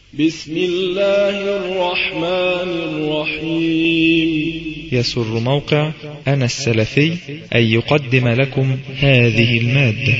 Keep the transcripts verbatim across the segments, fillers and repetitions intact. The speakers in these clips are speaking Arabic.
بسم الله الرحمن الرحيم. يسر موقع أنا السلفي أن يقدم لكم هذه المادة.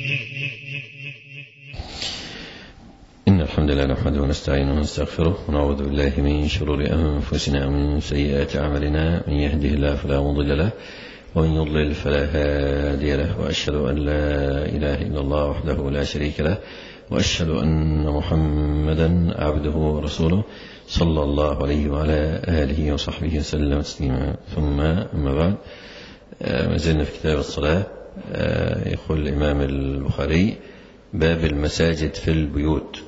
إن الحمد لله نحمده ونستعينه ونستغفره ونعوذ بالله من شرور أنفسنا ومن سيئات أعمالنا، من يهده الله فلا مضل له ومن يضلل فلا هادي له، وأشهد أن لا إله إلا الله وحده لا شريك له، وأشهد أن محمدا عبده ورسوله صلى الله عليه وعلى آله وصحبه وسلم تسليما. ثم أما بعد، ما زلنا في كتاب الصلاة. يقول الإمام البخاري: باب المساجد في البيوت.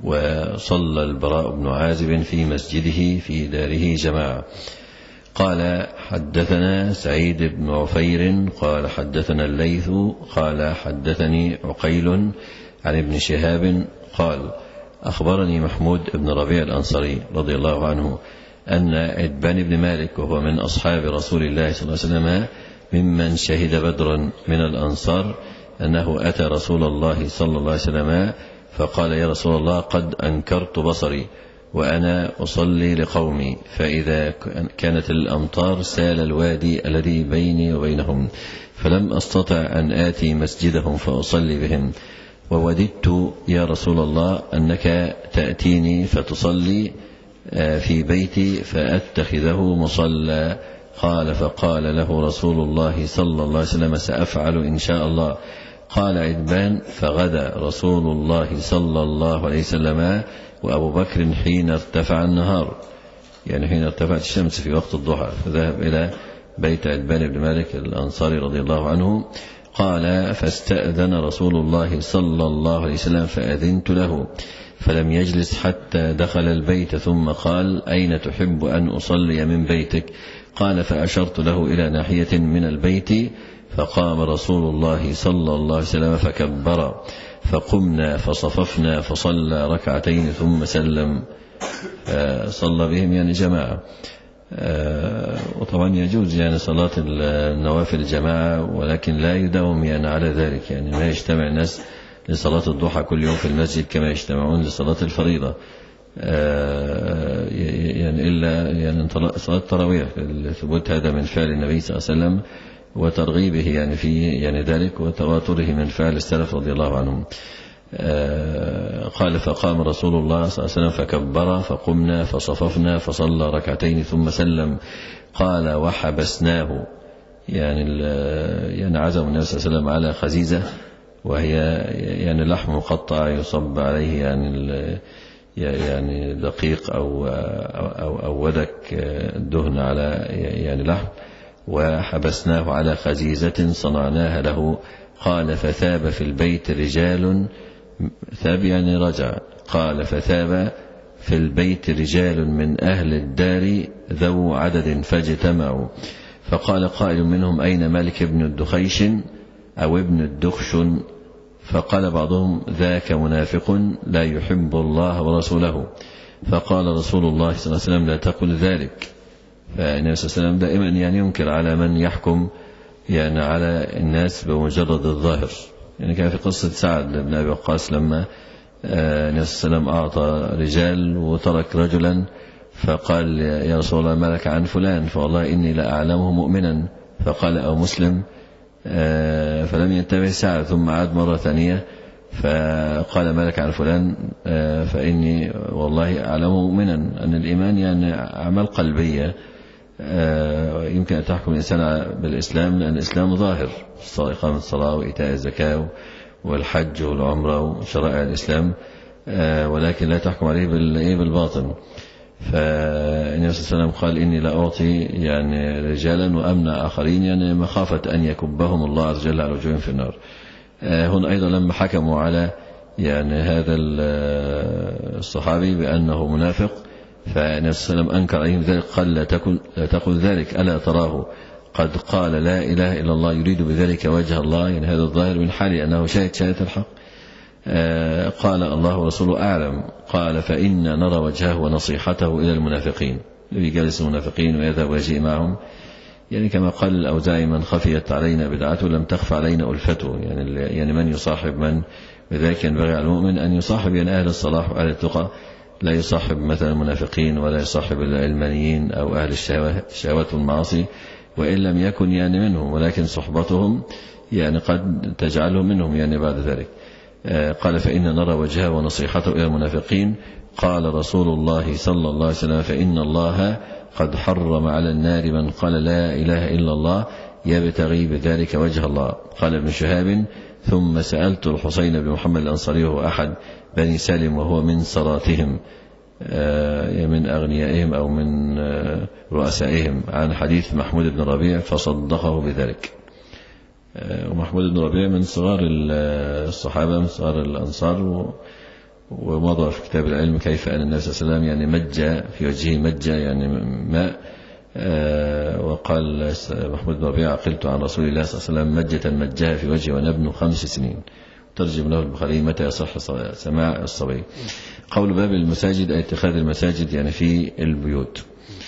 وصلى البراء بن عازب في مسجده في داره جماعة. قال: حدثنا سعيد بن عفير قال حدثنا الليث قال حدثني عقيل عن ابن شهاب قال: أخبرني محمود بن ربيع الأنصاري رضي الله عنه أن عتبان بن مالك، وهو من أصحاب رسول الله صلى الله عليه وسلم ممن شهد بدرا من الأنصار، أنه أتى رسول الله صلى الله عليه وسلم فقال: يا رسول الله، قد أنكرت بصري وأنا أصلي لقومي، فإذا كانت الأمطار سال الوادي الذي بيني وبينهم، فلم أستطع أن آتي مسجدهم فأصلي بهم، ووددت يا رسول الله أنك تأتيني فتصلي في بيتي فأتخذه مصلى. قال: فقال له رسول الله صلى الله عليه وسلم: سأفعل إن شاء الله. قال عتبان: فغدا رسول الله صلى الله عليه وسلم وأبو بكر حين ارتفع النهار، يعني حين ارتفعت الشمس في وقت الضحى، فذهب إلى بيت عتبان بن مالك الأنصاري رضي الله عنه. قال: فاستأذن رسول الله صلى الله عليه وسلم فأذنت له، فلم يجلس حتى دخل البيت، ثم قال: أين تحب أن أصلي من بيتك؟ قال: فأشرت له إلى ناحية من البيت، فقام رسول الله صلى الله عليه وسلم فكبر، فقمنا فصففنا فصلى ركعتين ثم سلم. صلى بهم يعني جماعة. وطبعا يجوز يعني صلاة النوافل جماعة، ولكن لا يداوم يعني على ذلك، يعني ما يجتمع الناس لصلاة الضحى كل يوم في المسجد كما يجتمعون لصلاة الفريضة، يعني إلا يعني صلاة التراويح، ثبوت هذا من فعل النبي صلى الله عليه وسلم وترغيبه يعني في يعني ذلك، وتواتره من فعل السلف رضي الله عنهم. قال: فقام رسول الله صلى الله عليه وسلم فكبر، فقمنا فصففنا فصلى ركعتين ثم سلم. قال: وحبسناه، يعني يعني عزم النبي صلى الله عليه وسلم على خزيزة، وهي يعني لحم مقطع يصب عليه يعني يعني دقيق أو أو أو ودك دهن على يعني لحم، وحبسناه على خزيزة صنعناها له. قال: فثاب في البيت رجال، ثاب يعني رجع. قال: فثاب في البيت رجال من أهل الدار ذو عدد فاجتمعوا، فقال قائل منهم: أين مالك بن الدخيش أو ابن الدخشن؟ فقال بعضهم: ذاك منافق لا يحب الله ورسوله. فقال رسول الله صلى الله عليه وسلم: لا تقل ذلك. فالنبي صلى الله عليه وسلم دائما يعني ينكر على من يحكم يعني على الناس بمجرد الظاهر. يعني كان في قصة سعد بن أبي وقاص لما النبي صلى الله عليه وسلم أعطى رجال وترك رجلا، فقال: يا رسول الله، ما لك عن فلان؟ فوالله إني لا أعلمه مؤمنا. فقال: أو مسلم؟ فلم ينتبه سعد، ثم عاد مرة ثانية فقال: ما لك عن فلان؟ فإني والله أعلمه مؤمنا. أن الإيمان يعني أعمال قلبية، يمكن أن تحكم الإنسان بالإسلام، لأن الإسلام ظاهر، إقامة الصلاة وإيتاء الزكاة والحج والعمرة وشرائع الإسلام، ولكن لا تحكم عليه بالباطن. فالنبي صلى الله عليه وسلم قال: إني لا أعطي يعني رجالا وأمنع آخرين، يعني مخافة أن يكبهم الله عز وجل على وجوههم في النار. هنا أيضا لما حكموا على يعني هذا الصحابي بأنه منافق، فالنبي صلى الله عليه وسلم أنكر عليهم ذلك، قال: لا تقل, لا تقل ذلك، ألا تراه قد قال لا إله إلا الله يريد بذلك وجه الله؟ يعني هذا الظاهر من حاله أنه شاهد شهادة الحق. قال: الله ورسوله أعلم. قال: فإن نرى وجهه ونصيحته إلى المنافقين، يجلس المنافقين ويذهب ويجيء معهم، يعني كما قال الأوزاعي: من خفيت علينا بدعته لم تخف علينا ألفته. يعني يعني من يصاحب من، بذلك ينبغي على المؤمن أن يصاحب يعني أهل الصلاح وأهل التقى، لا يصاحب مثلا المنافقين ولا يصاحب العلمانيين أو أهل الشهوات والمعاصي، وإن لم يكن يعني منهم، ولكن صحبتهم يعني قد تجعلهم منهم يعني بعد ذلك. قال فإن نرى وجهه ونصيحته إلى المنافقين. قال رسول الله صلى الله عليه وسلم فإن الله قد حرم على النار من قال لا إله إلا الله يبتغي بذلك وجه الله. قال ابن شهاب ثم سألت الحسين بن محمد الأنصاري وهو أحد بني سالم وهو من صراتهم من أغنيائهم أو من رؤسائهم عن حديث محمود بن ربيع فصدقه بذلك. ومحمود بن ربيع من صغار الصحابة من صغار الأنصار، ومضى في كتاب العلم كيف أن النبي صلى الله عليه وسلم يعني مجى في وجهه مجى يعني ماء. وقال محمود بن ربيع عقلت عن رسول الله صلى الله عليه وسلم مجة مجاها في وجهه وأنا ابن خمس سنين. ترجم له البخاري متى يصح سماع الصبي. قول باب المساجد أي اتخاذ المساجد يعني في البيوت.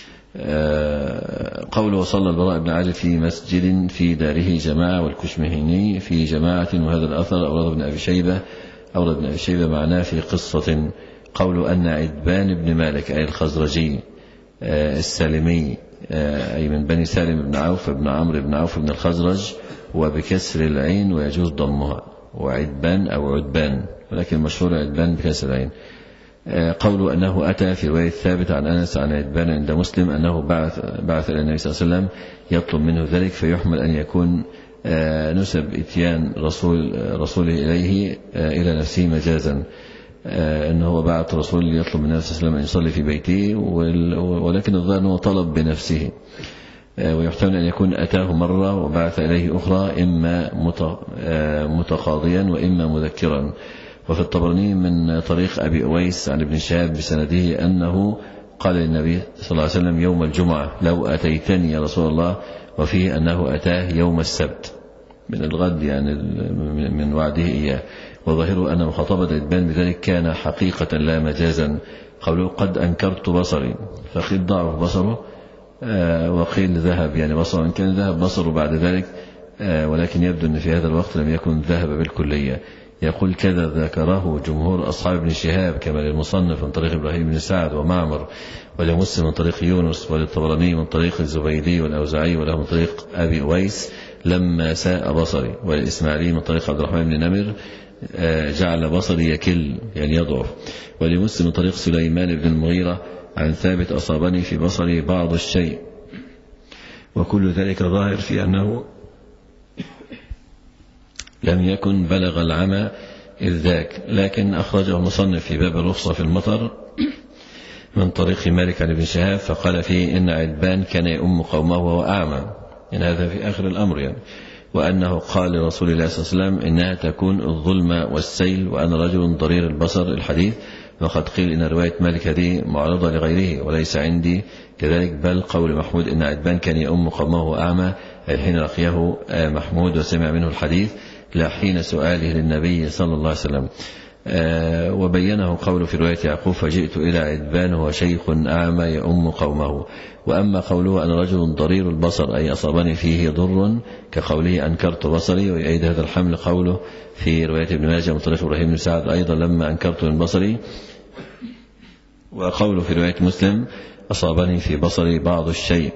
قوله وصلى البراء بن عازب في مسجد في داره جماعة والكشمهني في جماعة، وهذا الأثر أورد ابن أبي شيبة أورد ابن أبي شيبة معناه في قصة. قول أن عتبان بن مالك أي الخزرجي السالمي أي من بني سالم بن عوف بن عمرو بن عوف بن الخزرج، وبكسر العين ويجوز ضمها، وعتبان أو عتبان ولكن مشهور عتبان بكسر العين. قول أنه أتى في رواية ثابت عن أنس عن عتبان عند مسلم أنه بعث, بعث إلى النبي صلى الله عليه وسلم يطلب منه ذلك، فيحمل أن يكون نسب إتيان رسول رسوله إليه إلى نفسه مجازا، أنه هو بعث رسول يطلب من النبي صلى الله عليه وسلم أن يصلي في بيته، ولكن الظاهر أنه طلب بنفسه. ويحتمل أن يكون أتاه مرة وبعث إليه أخرى إما متقاضيا وإما مذكرا. وفي الطبراني من طريق أبي أويس عن ابن شهاب بسنده أنه قال للنبي صلى الله عليه وسلم يوم الجمعة لو أتيتني يا رسول الله، وفيه أنه أتاه يوم السبت من الغد يعني من وعده إياه. وظاهره أن مخاطبة عتبان بذلك كان حقيقة لا مجازا. قوله قد أنكرت بصري، فقيل ضعف بصره وقيل ذهب يعني بصره، إن كان ذهب بصره بعد ذلك، ولكن يبدو أن في هذا الوقت لم يكن ذهب بالكلية. يقول كذا ذكره جمهور أصحاب ابن شهاب كما للمصنف من طريق إبراهيم بن سعد ومعمر، ولمسلم من طريق يونس، وللطبراني من طريق الزبيدي والأوزاعي، وله من طريق أبي أويس لما ساء بصري، وللإسماعيلي من طريق عبد الرحمن بن نمر جعل بصري يكل يعني يضعف، ولمسلم من طريق سليمان بن المغيرة عن ثابت أصابني في بصري بعض الشيء. وكل ذلك ظاهر في أنه لم يكن بلغ العمى إذ ذاك، لكن أخرجه المصنف في باب الرخصة في المطر من طريق مالك عن ابن شهاب فقال فيه إن عتبان كان يؤم قومه وهو أعمى، يعني هذا في آخر الأمر يعني. وأنه قال لرسول الله صلى الله عليه وسلم إنها تكون الظلمة والسيل وأنا رجل ضرير البصر الحديث. وقد قيل إن رواية مالك هذه معرضة لغيره وليس عندي كذلك، بل قول محمود إن عتبان كان يؤم قومه وهو أعمى أي حين لقيه محمود وسمع منه الحديث لا حين سؤاله للنبي صلى الله عليه وسلم. آه وبينه قوله في رواية يعقوب فجئت إلى عتبان وهو شيخ أعمى يؤم قومه. وأما قوله أنا رجل ضرير البصر أي أصابني فيه ضر كقوله أنكرت بصري، ويؤيد هذا الحمل قوله في رواية ابن ماجه من طريق إبراهيم بن سعد أيضا لما أنكرت من بصري، وقوله في رواية مسلم أصابني في بصري بعض الشيء،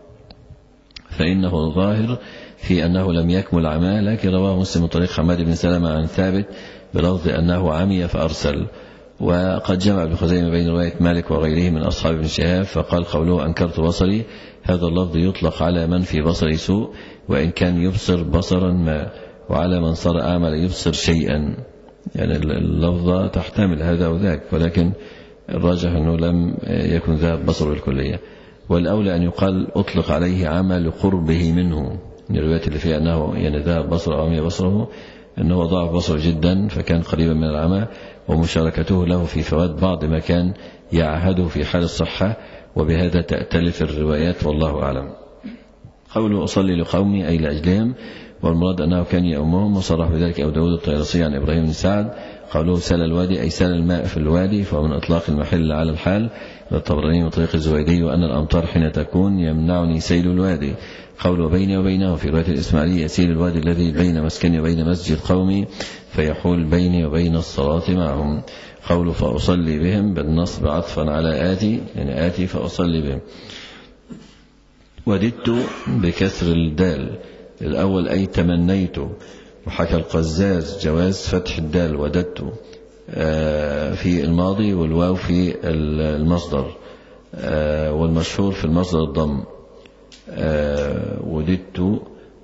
فإنه ظاهر في أنه لم يكمل عماه، لكن رواه مسلم من طريق حماد بن سلمة عن ثابت بلفظ أنه عمي فأرسل. وقد جمع ابن خزيمة بين رواية مالك وغيره من أصحاب ابن شهاب فقال قوله أنكرت بصري هذا اللفظ يطلق على من في بصري سوء وإن كان يبصر بصرا ما، وعلى من صار أعمى يبصر شيئا، يعني اللفظة تحتمل هذا وذاك، ولكن الراجح أنه لم يكن ذهب بصره الكلية. والأولى أن يقال أطلق عليه عمى لقربه منه، الروايات اللي فيها أنه يعني ذهب بصره أو عمي بصره أنه ضعف بصره جدا فكان قريبا من العمى، ومشاركته له في فوات بعض ما كان يعهده في حال الصحة، وبهذا تأتلف الروايات والله أعلم. قوله أصلي لقومي أي لأجلهم، والمراد أنه كان يأمهم، وصرح بذلك أبو داود الطيالسي عن إبراهيم بن سعد قوله سال الوادي أي سال الماء في الوادي، فهو من إطلاق المحل على الحال. والطبراني من طريق الزويدي وأن الأمطار حين تكون يمنعني سيل الوادي. قوله بيني وبينه في رواية الإسماعيلية يسيل الوادي الذي بين مسكني وبين مسجد قومي فيحول بيني وبين الصلاة معهم. قوله فأصلي بهم بالنصب عطفا على آتي، يعني آتي فأصلي بهم. وددت بكسر الدال الأول أي تمنيت، وحكى القزاز جواز فتح الدال وددت في الماضي والواو في المصدر، والمشهور في المصدر الضم. وددت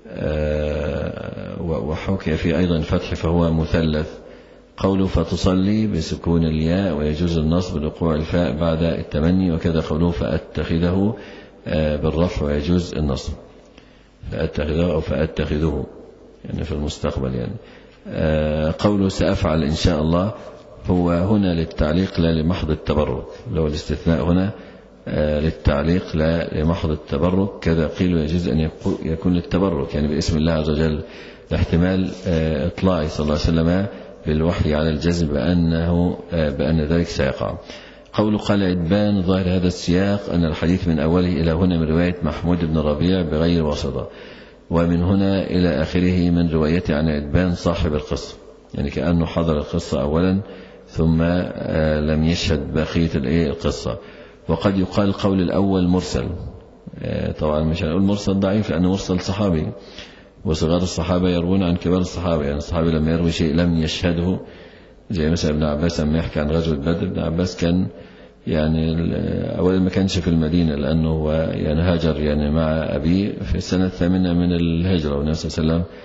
وحكي في أيضا فتح فهو مثلث. قوله فتصلي بسكون الياء ويجوز النصب لوقوع الفاء بعد التمني، وكذا قوله فأتخذه بالرفع ويجوز النصب، فأتخذه أو فأتخذه يعني في المستقبل. يعني قوله سأفعل إن شاء الله هو هنا للتعليق لا لمحض التبرك، لو الاستثناء هنا للتعليق لا لمحض التبرك. كذا قيل يجوز أن يكون للتبرك يعني باسم الله عز وجل، لاحتمال إطلاع صلى الله عليه وسلم بالوحي على الجزم بأنه بأن ذلك سيقع. قول قال عتبان ظاهر هذا السياق أن الحديث من أوله إلى هنا من رواية محمود بن ربيع بغير واسطة، ومن هنا إلى آخره من روايته عن عتبان صاحب القصة، يعني كأنه حضر القصة أولا ثم لم يشهد بقية القصة. وقد يقال القول الأول مرسل، طبعا مش هنقول مرسل ضعيف لأنه مرسل صحابي، وصغار الصحابة يروون عن كبار الصحابة، يعني الصحابي لما يروي شيء لم يشهده، زي مثلا ابن عباس لما يحكي عن غزوة بدر، ابن عباس كان يعني أولا ما كانش في المدينة لأنه هو يعني هاجر يعني مع أبيه في السنة الثامنة من الهجرة، والنبي صلى الله عليه وسلم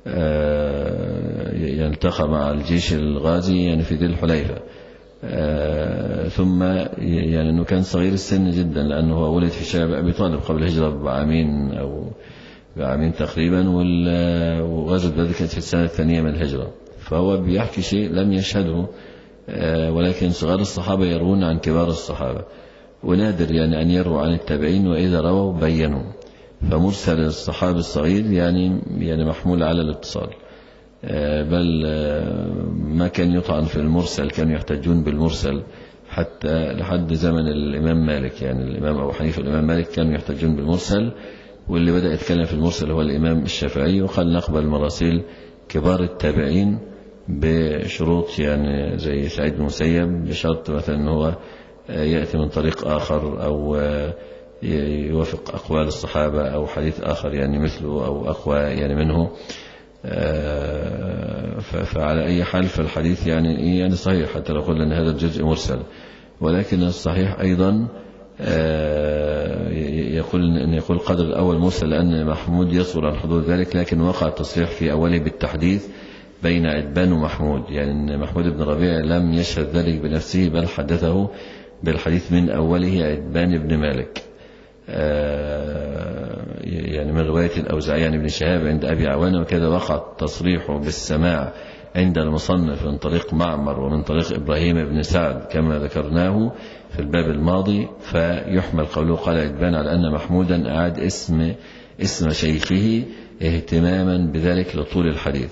يلتقى مع الجيش الغازي يعني في ذي الحليفة. ثم يعني أنه كان صغير السن جدا لأنه هو ولد في شعب أبي طالب قبل الهجرة بعامين أو بعامين تقريبا، وغزوة بدر كانت في السنة الثانية من الهجرة، فهو بيحكي شيء لم يشهده، ولكن صغار الصحابة يروون عن كبار الصحابة، ونادر يعني أن يروا عن التابعين، وإذا رووا بينوا. فمرسل الصحابي الصغير يعني يعني محمول على الاتصال، بل ما كان يطعن في المرسل، كانوا يحتجون بالمرسل حتى لحد زمن الإمام مالك، يعني الإمام أبو حنيفة والإمام مالك كانوا يحتجون بالمرسل، واللي بدأ يتكلم في المرسل هو الإمام الشافعي، وقال نقبل مراسيل كبار التابعين بشروط يعني زي سعيد بن المسيب، بشرط مثلا أنه هو يأتي من طريق آخر أو يوافق أقوال الصحابة أو حديث آخر يعني مثله أو أقوى يعني منه. فعلى أي حال فالحديث يعني يعني صحيح حتى لو قلنا أن هذا الجزء مرسل، ولكن الصحيح أيضا يقول أن يقول قدر الأول مرسل لأن محمود يصور عن حدود ذلك، لكن وقع التصريح في أوله بالتحديث بين عتبان ومحمود، يعني أن محمود بن ربيع لم يشهد ذلك بنفسه بل حدثه بالحديث من أوله عتبان بن مالك، يعني من رواية الأوزاعي عن ابن شهاب عند أبي عوانة. وكذا وقع التصريح بالسماع عند المصنف من طريق معمر ومن طريق إبراهيم بن سعد كما ذكرناه في الباب الماضي، فيحمل قوله قال عتبان على أن محمودا أعاد اسم اسم شيخه اهتماما بذلك لطول الحديث.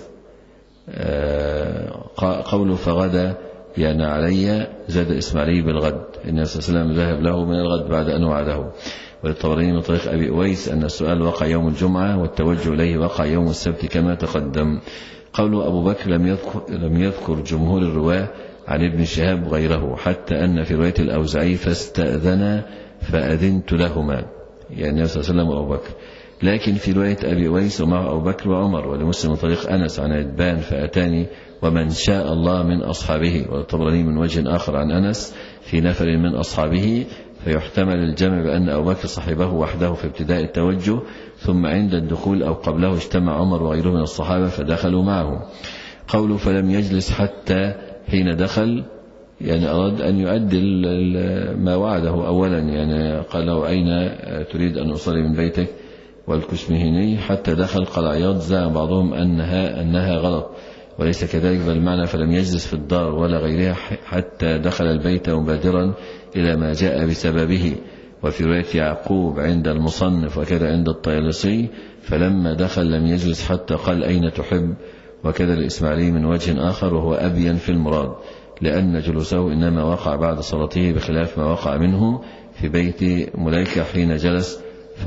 قوله فغدا يعني علي زاد إسماعيل بالغد، النبي صلى الله عليه وسلم ذهب له من الغد بعد أن وعده. وللطبراني من طريق أبي أويس أن السؤال وقع يوم الجمعة والتوجه إليه وقع يوم السبت كما تقدم. قوله أبو بكر لم يذكر, لم يذكر جمهور الرواة عن ابن شهاب غيره، حتى أن في رواية الأوزعي فاستأذن فأذنت لهما، يعني النبي صلى الله عليه وسلم وأبو بكر. لكن في رواية أبي أويس ومعه أبو بكر وعمر، ولمسلم من طريق أنس عن عتبان فأتاني ومن شاء الله من أصحابه. والطبراني من وجه آخر عن أنس في نفر من أصحابه، فيحتمل الجمع بأن أبو بكر صحبه وحده في ابتداء التوجه، ثم عند الدخول أو قبله اجتمع عمر وغيره من الصحابة فدخلوا معه. قوله فلم يجلس حتى حين دخل، يعني أراد أن يؤدي ما وعده أولا، يعني قال له أين تريد أن أصلي من بيتك والكشمهني حتى دخل. قال عياض زعم بعضهم أنها, أنها غلط وليس كذلك، بل معنى فلم يجلس في الدار ولا غيرها حتى دخل البيت مبادرا إلى ما جاء بسببه. وفي رواية يعقوب عند المصنف وكذا عند الطيالسي فلما دخل لم يجلس حتى قال أين تحب. وكذا الإسماعيلي من وجه آخر وهو أبين في المراد، لأن جلوسه إنما وقع بعد صلاته بخلاف ما وقع منه في بيت مليكة حين جلس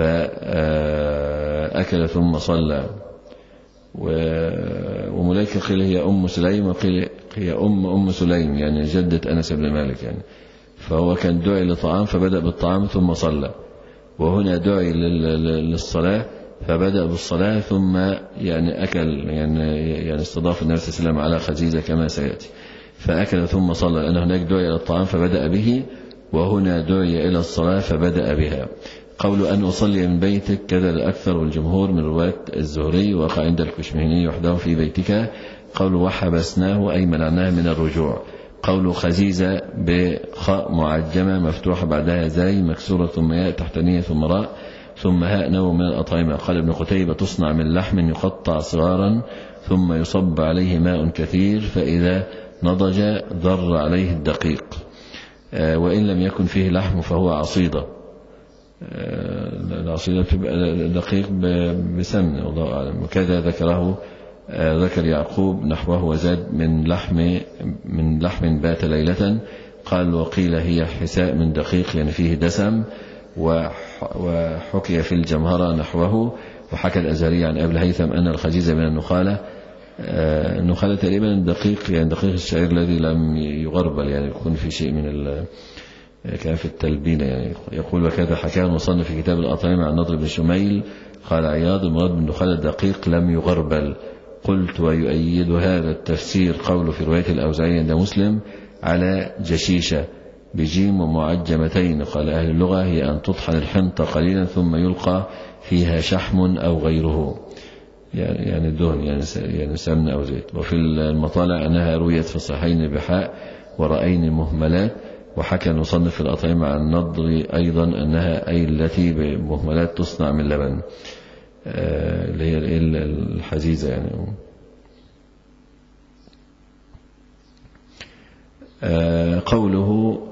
فأكل ثم صلى. ومليكة قيل هي أم سليم وقيل هي أم أم سليم يعني جدة أنس بن مالك يعني. فهو كان دعي لطعام فبدأ بالطعام ثم صلى، وهنا دعي للصلاة فبدأ بالصلاة ثم يعني أكل، يعني يعني استضاف النبي صلى الله عليه وسلم على خزيزة كما سيأتي، فأكل ثم صلى، لأن هناك دعي إلى الطعام فبدأ به، وهنا دعي إلى الصلاة فبدأ بها. قول أن أصلي من بيتك كذا الأكثر والجمهور من رواية الزهري، وقع عند الكشمهني وحده في بيتك. قول وحبسناه أي منعناه من الرجوع. قول خزيزة بخاء معجمة مفتوحة بعدها زاي مكسورة ثم ياء تحتانية ثم راء ثم هاء نوع من الأطعمة. قال ابن قتيبة تصنع من لحم يقطع صغارا ثم يصب عليه ماء كثير فإذا نضج ضر عليه الدقيق، وإن لم يكن فيه لحم فهو عصيدة. العصيدة تبقى دقيق بسمن والله أعلم. وكذا ذكره ذكر يعقوب نحوه وزاد من لحم من لحم بات ليلة. قال وقيل هي حساء من دقيق يعني فيه دسم. وحكي في الجمهرة نحوه. وحكى الأزهري عن أبي الهيثم أن الخزيزة من النخالة. النخالة تقريبا دقيق يعني دقيق الشعير الذي لم يغربل يعني يكون في شيء من ال كان في التلبينة يعني. يقول وكذا حكاه المصنف في كتاب الأطعمة عن نضر بن شميل قال عياض المراد بالنخالة دقيق لم يغربل. قلت ويؤيد هذا التفسير قوله في رواية الأوزاعي عند مسلم على جشيشة بجيم ومعجمتين. قال أهل اللغة هي أن تطحن الحنطة قليلا ثم يلقى فيها شحم أو غيره يعني يعني الدهن يعني يعني سمن أو زيت. وفي المطالع أنها رويت في الصحيحين بحاء ورأين مهملات. وحكى المصنف في الأطعمة عن النضر أيضا أنها أي التي بمهملات تصنع من لبن اللي هي الحزيزة يعني. قوله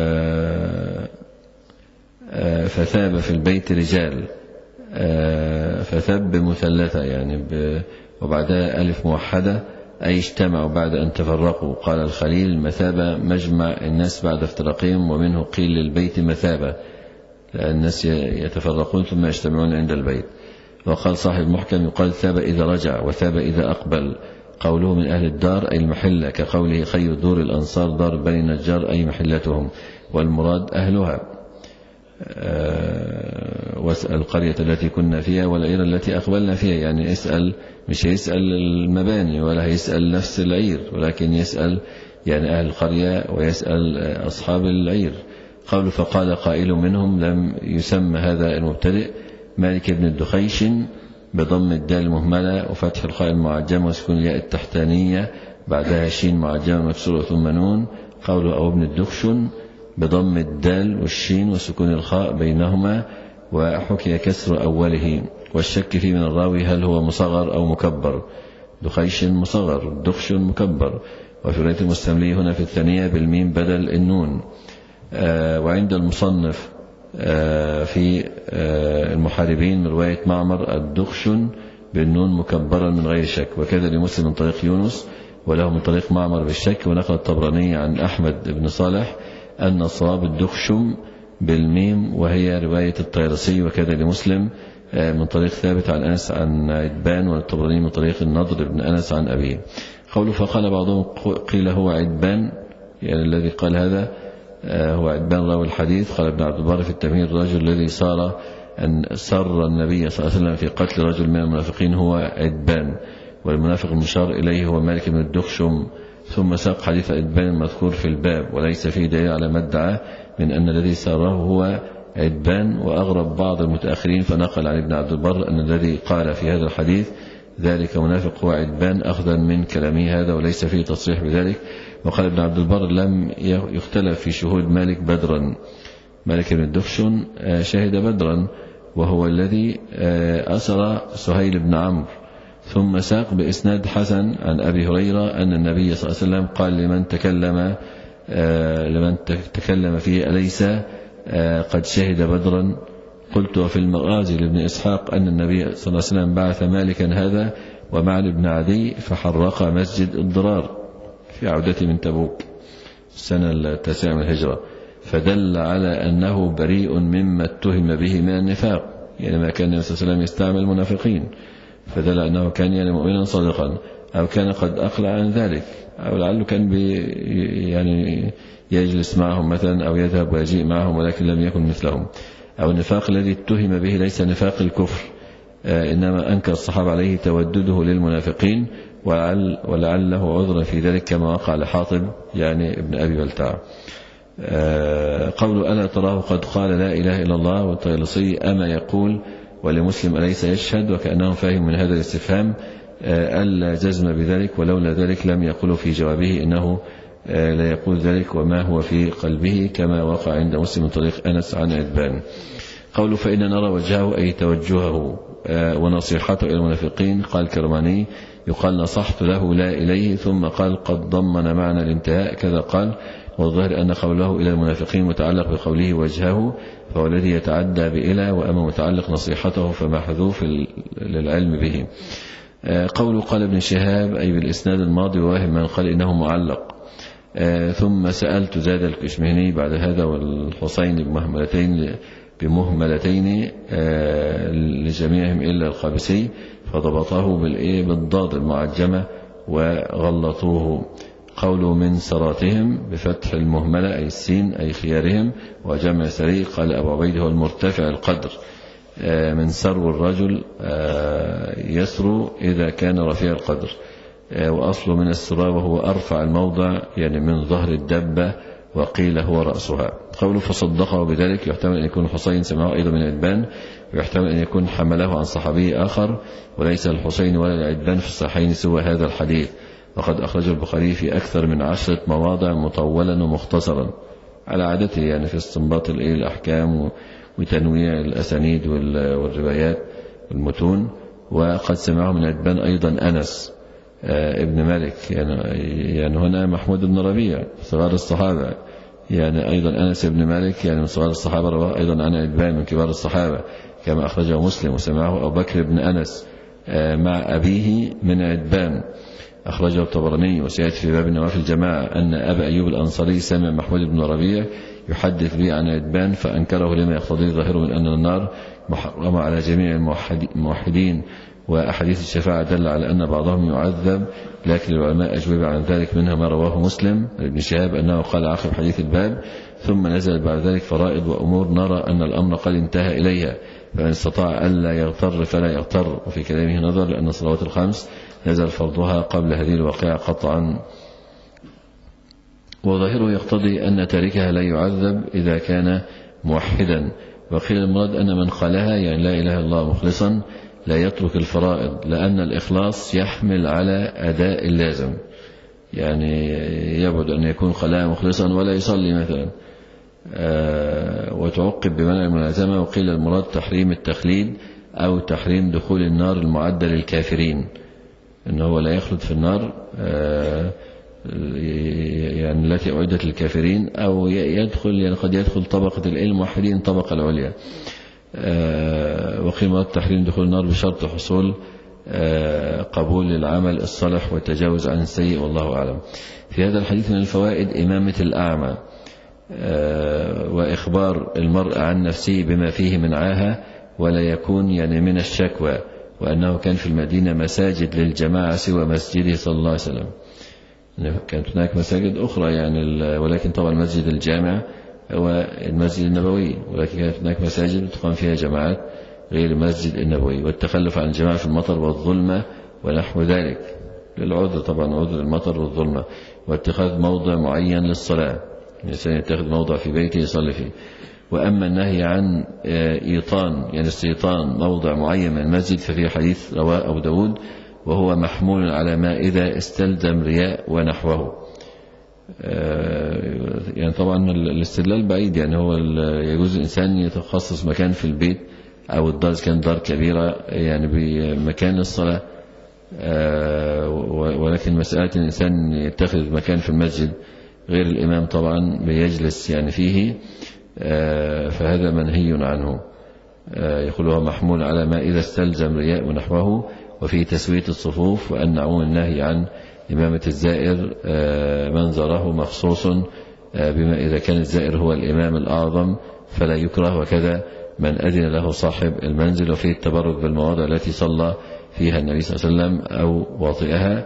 فثاب في البيت رجال فثب مثلثة يعني وبعدها ألف موحدة أي اجتمعوا بعد أن تفرقوا. قال الخليل المثابة مجمع الناس بعد افتراقهم، ومنه قيل للبيت مثابة الناس يتفرقون ثم يجتمعون عند البيت. وقال صاحب محكم يقال ثاب إذا رجع وثاب إذا أقبل. قوله من أهل الدار أي المحلة كقوله خير دور الأنصار دار بني النجار أي محلتهم، والمراد أهلها. واسأل القرية التي كنا فيها والعير التي أقبلنا فيها يعني اسأل مش يسأل المباني ولا يسأل نفس العير، ولكن يسأل يعني أهل القرية ويسأل أصحاب العير. قول فقال قائل منهم لم يسمى هذا المبتدئ مالك بن الدخيش بضم الدال المهملة وفتح الخاء المعجمة وسكون الياء التحتانية بعدها شين معجمة مكسورة ثم نون. قوله أو ابن الدخشن بضم الدال والشين وسكون الخاء بينهما. وحكي كسر أوله والشك فيه من الراوي هل هو مصغر أو مكبر. دخيش مصغر دخش مكبر. وفي رواية المستملي هنا في الثانية بالميم بدل النون. آه وعند المصنف آه في آه المحاربين من رواية معمر الدخشن بالنون مكبرا من غير شك. وكذا لمسلم من طريق يونس وله من طريق معمر بالشك. ونقل الطبراني عن أحمد بن صالح أن الصواب الدخشم بالميم وهي رواية الطيرسي. وكذا لمسلم من طريق ثابت عن أنس عن عدبان، والطبراني من طريق النضر بن أنس عن أبيه. قوله فقال بعضهم قيل هو عدبان يعني الذي قال هذا هو عدبان راوي الحديث. قال ابن عبد البر في التمهيد الرجل الذي صار أن سر النبي صلى الله عليه وسلم في قتل رجل من المنافقين هو عدبان، والمنافق المشار إليه هو مالك بن الدخشم. ثم ساق حديث عدبان المذكور في الباب وليس فيه دليل على ما ادعى من أن الذي ساره هو عدبان. وأغرب بعض المتأخرين فنقل عن ابن عبد البر أن الذي قال في هذا الحديث ذلك منافق هو عدبان أخذا من كلامه هذا وليس فيه تصريح بذلك. وقال ابن عبد البر لم يختلف في شهود مالك بدرا. مالك بن الدخشن شهد بدرا وهو الذي أسر سهيل بن عمرو. ثم ساق بإسناد حسن عن أبي هريرة أن النبي صلى الله عليه وسلم قال لمن تكلم لمن تكلم فيه أليس قد شهد بدرا. قلت وفي المغازي لابن إسحاق أن النبي صلى الله عليه وسلم بعث مالكا هذا ومعن بن عدي فحرق مسجد الضرار في عودته من تبوك السنة التاسعة من الهجرة، فدل على أنه بريء مما اتهم به من النفاق يعني ما كان النبي صلى الله عليه وسلم يستعمل المنافقين، فدل أنه كان يعني مؤمنا صادقا. أو كان قد أقلع عن ذلك، أو لعله كان بي يعني يجلس معهم مثلا أو يذهب ويجيء معهم ولكن لم يكن مثلهم. أو النفاق الذي اتهم به ليس نفاق الكفر، إنما أنكر الصحابة عليه تودده للمنافقين، ولعل ولعله عذرا في ذلك كما وقع لحاطب يعني ابن أبي بلتعة. قول ألا تراه قد قال لا إله إلا الله، والطيلسي أما يقول ولمسلم أليس يشهد، وكأنهم فاهم من هذا الاستفهام ألا جزم بذلك، ولولا ذلك لم يقول في جوابه إنه لا يقول ذلك وما هو في قلبه، كما وقع عند مسلم من طريق أنس عن عتبان. قوله فإن نرى وجهه أي توجهه ونصيحته إلى المنافقين. قال كرماني يقال نصحت له لا إليه، ثم قال قد ضمن معنى الانتهاء كذا قال، والظاهر أن قوله إلى المنافقين متعلق بقوله وجهه، فهو الذي يتعدى بإلى، وأما متعلق نصيحته فمحذوف للعلم به. قوله قال ابن شهاب أي بالإسناد الماضي، وواهم من قال إنه معلق. ثم سألت زاد الكشمهني بعد هذا والحسين بمهملتين بمهملتين لجميعهم إلا القابسي، فضبطه بالضاد المعجمة وغلطوه. قوله من سراتهم بفتح المهملة أي السين أي خيارهم، وجمع سري. قال أبو عبيد هو المرتفع القدر، من سرو الرجل يسرو إذا كان رفيع القدر، وأصله من السراء وهو أرفع الموضع يعني من ظهر الدبة، وقيل هو رأسها. قوله فصدقه بذلك يحتمل أن يكون حسين سمعه أيضا من عتبان، ويحتمل أن يكون حمله عن صحابي آخر، وليس الحسين ولا العتبان في الصحيحين سوى هذا الحديث، وقد أخرج البخاري في أكثر من عشرة مواضع مطولا ومختصرا على عادته يعني في استنباط الأحكام وتنويع الأسانيد والروايات والمتون. وقد سمعه من عتبان أيضا أنس ابن مالك، يعني, يعني هنا محمود بن ربيع صغار الصحابة، يعني أيضا أنس ابن مالك يعني من صغار الصحابة، رواه أيضا عن عتبان من كبار الصحابة كما أخرجه مسلم. وسمعه أبو بكر بن أنس مع أبيه من عتبان، أخرجه الطبراني. وسيأتي في باب النوافل الجماعة أن أبا أيوب الأنصاري سمع محمود بن ربيع يحدث به عن عتبان فأنكره لما يقتضيه ظاهره من أن النار محرمة على جميع الموحدين، وأحاديث الشفاعة دل على أن بعضهم يعذب، لكن العلماء أجوب عن ذلك، منها ما رواه مسلم ابن شهاب أنه قال عقب حديث الباب ثم نزل بعد ذلك فرائض وأمور نرى أن الأمر قد انتهى إليها، فمن استطاع ألا يغتر فلا يغتر. وفي كلامه نظر لأن الصلوات الخمس نزل فرضها قبل هذه الواقعة قطعا، وظاهره يقتضي أن تاركها لا يعذب إذا كان موحدا. وقيل المراد أن من قالها يعني لا إله إلا الله مخلصا لا يترك الفرائض، لأن الإخلاص يحمل على أداء اللازم، يعني يبعد أن يكون قالها مخلصا ولا يصلي مثلا، وتعقب بمنع الملازمة. وقيل المراد تحريم التخليد أو تحريم دخول النار المعدة للكافرين، أنه لا يخلد في النار يعني التي أعدت للكافرين، أو يدخل يعني قد يدخل طبقة الموحدين الطبقة العليا. وقيل مراد تحريم دخول النار بشرط حصول قبول العمل الصالح والتجاوز عن السيء، والله أعلم. في هذا الحديث من الفوائد إمامة الأعمى، وإخبار المرء عن نفسه بما فيه من عاهة ولا يكون يعني من الشكوى، وأنه كان في المدينة مساجد للجماعة سوى مسجده صلى الله عليه وسلم. كانت هناك مساجد أخرى يعني، ولكن طبعا المسجد الجامع هو المسجد النبوي، ولكن كانت هناك مساجد تقام فيها جماعات غير المسجد النبوي. والتخلف عن الجماعة في المطر والظلمة ونحو ذلك للعذر، طبعا عذر المطر والظلمة. واتخاذ موضع معين للصلاة، الإنسان يتخذ موضع في بيته يصلي فيه. وأما النهي عن إيطان يعني استيطان موضع معين من المسجد ففي حديث رواه أبو داود، وهو محمول على ما إذا استلزم رياء ونحوه. يعني طبعا الاستدلال بعيد، يعني هو يجوز الإنسان يتخصص مكان في البيت أو الدار كان دار كبيرة يعني بمكان الصلاة، ولكن مسألة الإنسان يتخذ مكان في المسجد غير الإمام طبعا بيجلس يعني فيه، فهذا منهي عنه. يقول هو محمول على ما إذا استلزم رياء ونحوه، وفي تسوية الصفوف. وأن عموم النهي عن إمامة الزائر منظره مخصوص بما إذا كان الزائر هو الإمام الأعظم فلا يكره، وكذا من أذن له صاحب المنزل. وفيه التبرك بالمواضع التي صلى فيها النبي صلى الله عليه وسلم أو واطئها،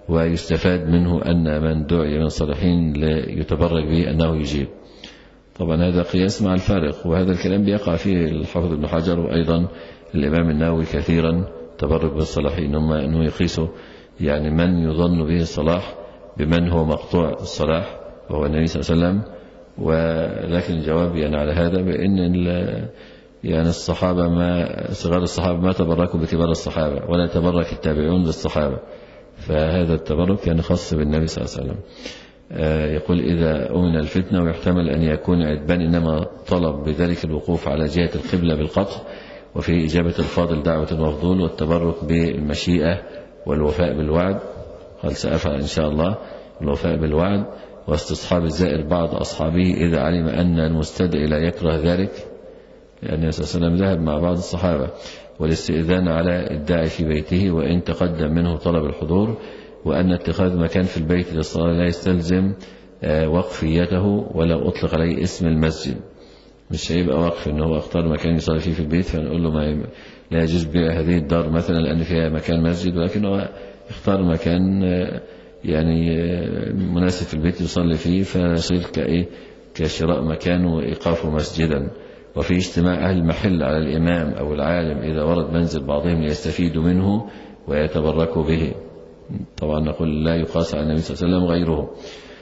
ويستفاد منه أن من دعي من الصالحين ليتبرك به أنه يجيب. طبعا هذا قياس مع الفارق، وهذا الكلام بيقع فيه الحافظ ابن حجر وأيضا الإمام النووي كثيرا، تبرك بالصالحين، هم أنه يقيسوا يعني من يظن به الصلاح بمن هو مقطوع الصلاح وهو النبي صلى الله عليه وسلم. ولكن الجواب يعني على هذا بأن يعني الصحابة ما صغار الصحابة ما تبركوا بكبار الصحابة، ولا تبرك التابعون بالصحابة، فهذا التبرك يعني خاص بالنبي صلى الله عليه وسلم. يقول إذا أمن الفتنة ويحتمل أن يكون عدبان إنما طلب بذلك الوقوف على جهة القبلة بالقطع، وفي إجابة الفاضل دعوة المفضول والتبرك بالمشيئة والوفاء بالوعد، قال سأفعل إن شاء الله الوفاء بالوعد، واستصحاب الزائر بعض أصحابه إذا علم أن المستدعي لا يكره ذلك، لأن النبي صلى الله عليه وسلم ذهب مع بعض الصحابة، والاستئذان على الداعي في بيته وإن تقدم منه طلب الحضور، وأن اتخاذ مكان في البيت للصلاة لا يستلزم وقفيته ولا أطلق عليه اسم المسجد. مش هيبقى وقف إنه هو اختار مكان يصلي فيه في البيت فنقول له ما لا يجوز بيع هذه الدار مثلا لأن فيها مكان مسجد، ولكن هو اختار مكان يعني مناسب في البيت يصلي فيه، فيصير كإيه كشراء مكان وإيقافه مسجدا. وفي اجتماع أهل المحل على الإمام أو العالم إذا ورد منزل بعضهم ليستفيدوا منه ويتبركوا به. طبعا نقول لا يقاس على النبي صلى الله عليه وسلم غيره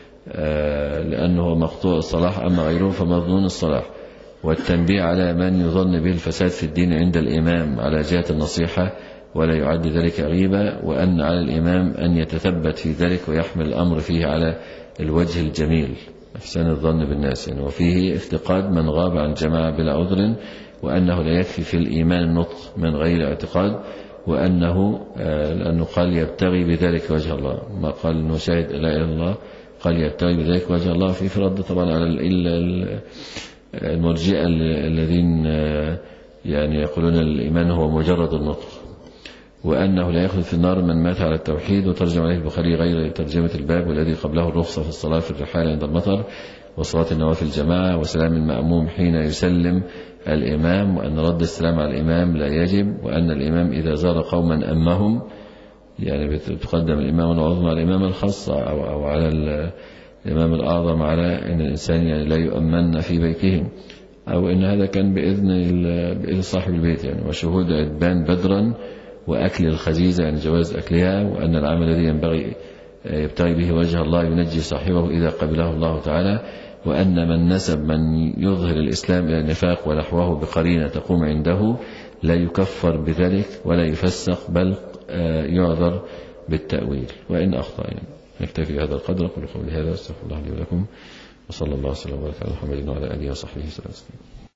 لأنه مقطوع الصلاح، أما غيره فمظنون الصلاح. والتنبيه على من يظن به الفساد في الدين عند الإمام على جهة النصيحة ولا يعد ذلك غيبة، وأن على الإمام أن يتثبت في ذلك ويحمل الأمر فيه على الوجه الجميل إحسان الظن بالناس يعني. وفيه افتقاد من غاب عن جماعة بلا عذر، وأنه لا يكفي في الإيمان النطق من غير اعتقاد، وأنه لأنه قال يبتغي بذلك وجه الله، ما قال أنه شاهد لا إله إلا الله، قال يبتغي بذلك وجه الله. في فرد طبعا على المرجئة الذين يعني يقولون الإيمان هو مجرد النطق. وأنه لا يخلد في النار من مات على التوحيد، وترجم عليه البخاري غير ترجمة الباب، والذي قبله الرخصة في الصلاة في الرحال عند المطر، وصلاة النوافل الجماعة، وسلام المأموم حين يسلم الإمام، وأن رد السلام على الإمام لا يجب، وأن الإمام إذا زار قوما أمهم، يعني بتقدم الإمام العظمى على الإمام الخاصة أو, أو على الإمام الأعظم، على أن الإنسان يعني لا يؤمن في بيتهم، أو أن هذا كان بإذن, بإذن صاحب البيت يعني. وشهود عدبان بدرا وأكل الخزيزة يعني جواز أكلها، وأن العمل الذي ينبغي يبتغي به وجه الله ينجي صاحبه إذا قبله الله تعالى، وأن من نسب من يظهر الإسلام إلى النفاق ونحوه بقرينة تقوم عنده لا يكفر بذلك ولا يفسق، بل يعذر بالتأويل وإن أخطأ يعني. نكتفي بهذا القدر، أقول قولي هذا، استغفر الله لي ولكم، وصلى الله وسلم وبارك على محمد وعلى آله وصحبه وسلم.